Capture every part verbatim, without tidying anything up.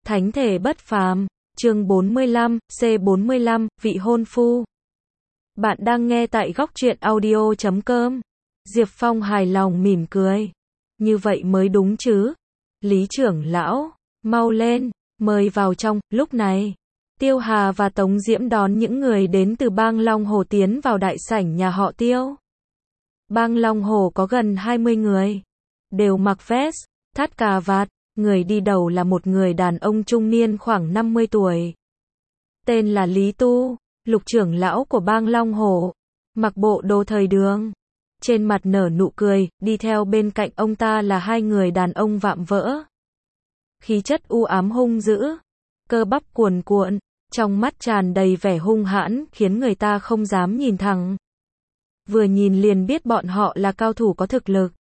Thánh thể bất phàm, chương bốn mươi lăm, C bốn mươi lăm, vị hôn phu. Bạn đang nghe tại góc truyện audio chấm com. Diệp Phong hài lòng mỉm cười. Như vậy mới đúng chứ. Lý trưởng lão, mau lên, mời vào trong. Lúc này, Tiêu Hà và Tống Diễm đón những người đến từ Bang Long Hồ tiến vào đại sảnh nhà họ Tiêu. Bang Long Hồ có gần hai mươi người, đều mặc vest, thắt cà vạt. Người đi đầu là một người đàn ông trung niên khoảng năm mươi tuổi. Tên là Lý Tu, lục trưởng lão của Bang Long Hồ, mặc bộ đồ thời đường. Trên mặt nở nụ cười, đi theo bên cạnh ông ta là hai người đàn ông vạm vỡ. Khí chất u ám hung dữ, cơ bắp cuồn cuộn, trong mắt tràn đầy vẻ hung hãn, khiến người ta không dám nhìn thẳng. Vừa nhìn liền biết bọn họ là cao thủ có thực lực.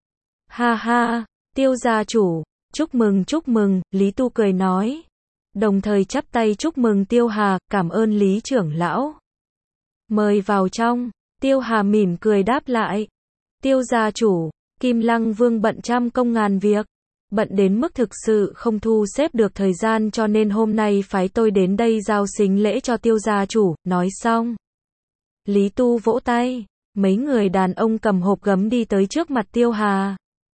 Ha ha, Tiêu gia chủ, chúc mừng chúc mừng, Lý Tu cười nói. Đồng thời chắp tay chúc mừng Tiêu Hà, cảm ơn Lý trưởng lão. Mời vào trong, Tiêu Hà mỉm cười đáp lại. Tiêu gia chủ, Kim Lăng Vương bận trăm công ngàn việc, bận đến mức thực sự không thu xếp được thời gian cho nên hôm nay phái tôi đến đây giao sính lễ cho Tiêu gia chủ, nói xong. Lý Tu vỗ tay, mấy người đàn ông cầm hộp gấm đi tới trước mặt Tiêu Hà.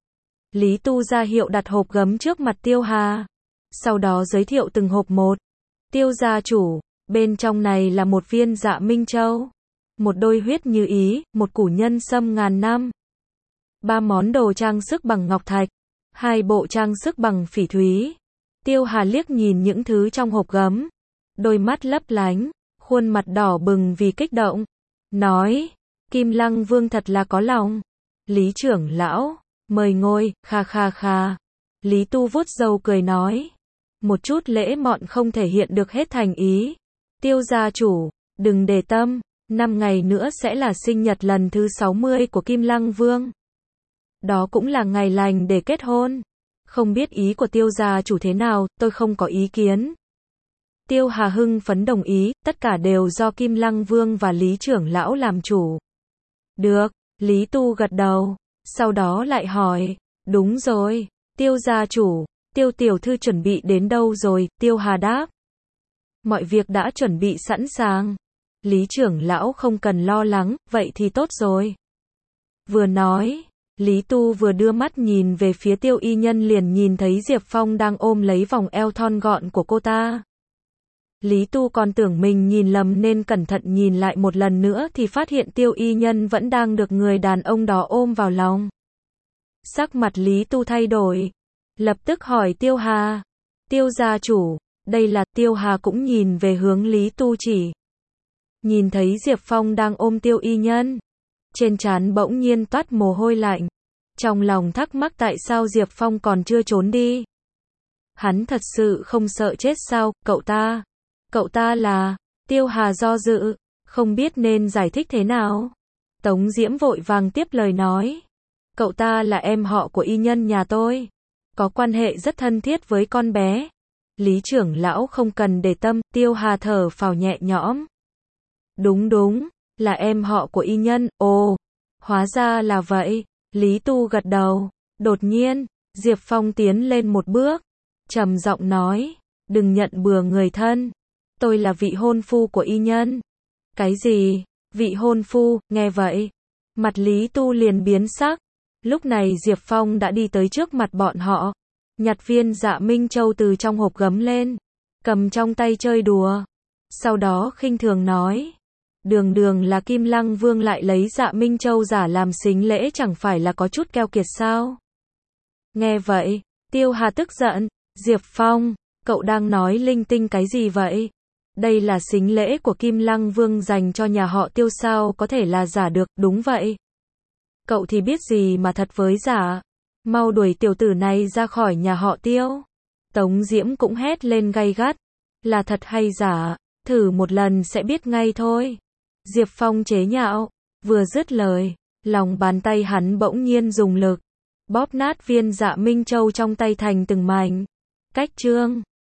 Lý Tu ra hiệu đặt hộp gấm trước mặt Tiêu Hà. Sau đó giới thiệu từng hộp một. Tiêu gia chủ, bên trong này là một viên Dạ Minh Châu, một đôi huyết như ý, một củ nhân sâm ngàn năm, ba món đồ trang sức bằng ngọc thạch, hai bộ trang sức bằng phỉ thúy. Tiêu Hà liếc nhìn những thứ trong hộp gấm, đôi mắt lấp lánh, khuôn mặt đỏ bừng vì kích động, nói, Kim Lăng Vương thật là có lòng. Lý trưởng lão, mời ngồi, kha kha kha. Lý Tu vuốt râu cười nói, một chút lễ mọn không thể hiện được hết thành ý. Tiêu gia chủ, đừng để tâm, năm ngày nữa sẽ là sinh nhật lần thứ sáu mươi của Kim Lăng Vương. Đó cũng là ngày lành để kết hôn. Không biết ý của Tiêu gia chủ thế nào, tôi không có ý kiến. Tiêu Hà hưng phấn đồng ý, tất cả đều do Kim Lăng Vương và Lý trưởng lão làm chủ. Được, Lý Tu gật đầu. Sau đó lại hỏi, đúng rồi, Tiêu gia chủ, Tiêu tiểu thư chuẩn bị đến đâu rồi? Tiêu Hà đáp, mọi việc đã chuẩn bị sẵn sàng. Lý trưởng lão không cần lo lắng, vậy thì tốt rồi. Vừa nói, Lý Tu vừa đưa mắt nhìn về phía Tiêu y nhân liền nhìn thấy Diệp Phong đang ôm lấy vòng eo thon gọn của cô ta. Lý Tu còn tưởng mình nhìn lầm nên cẩn thận nhìn lại một lần nữa thì phát hiện Tiêu y nhân vẫn đang được người đàn ông đó ôm vào lòng. Sắc mặt Lý Tu thay đổi, lập tức hỏi Tiêu Hà, Tiêu gia chủ, đây là. Tiêu Hà cũng nhìn về hướng Lý Tu chỉ. Nhìn thấy Diệp Phong đang ôm Tiêu y nhân, trên trán bỗng nhiên toát mồ hôi lạnh, trong lòng thắc mắc tại sao Diệp Phong còn chưa trốn đi. Hắn thật sự không sợ chết sao? Cậu ta, cậu ta là. Tiêu Hà do dự, không biết nên giải thích thế nào. Tống Diễm vội vàng tiếp lời nói, cậu ta là em họ của y nhân nhà tôi, có quan hệ rất thân thiết với con bé. Lý trưởng lão không cần để tâm. Tiêu Hà thở phào nhẹ nhõm. Đúng đúng, là em họ của y nhân. Ồ, hóa ra là vậy. Lý Tu gật đầu. Đột nhiên, Diệp Phong tiến lên một bước, trầm giọng nói, đừng nhận bừa người thân, tôi là vị hôn phu của y nhân. Cái gì? Vị hôn phu? Nghe vậy, mặt Lý Tu liền biến sắc. Lúc này Diệp Phong đã đi tới trước mặt bọn họ, nhặt viên Dạ Minh Châu từ trong hộp gấm lên, cầm trong tay chơi đùa. Sau đó khinh thường nói, đường đường là Kim Lăng Vương lại lấy Dạ Minh Châu giả làm sính lễ, chẳng phải là có chút keo kiệt sao? Nghe vậy, Tiêu Hà tức giận, Diệp Phong, cậu đang nói linh tinh cái gì vậy? Đây là sính lễ của Kim Lăng Vương dành cho nhà họ Tiêu, sao có thể là giả được? Đúng vậy. Cậu thì biết gì mà thật với giả. Mau đuổi tiểu tử này ra khỏi nhà họ Tiêu. Tống Diễm cũng hét lên gay gắt, là thật hay giả, thử một lần sẽ biết ngay thôi. Diệp Phong chế nhạo, vừa dứt lời, lòng bàn tay hắn bỗng nhiên dùng lực, bóp nát viên Dạ Minh Châu trong tay thành từng mảnh. Cách chương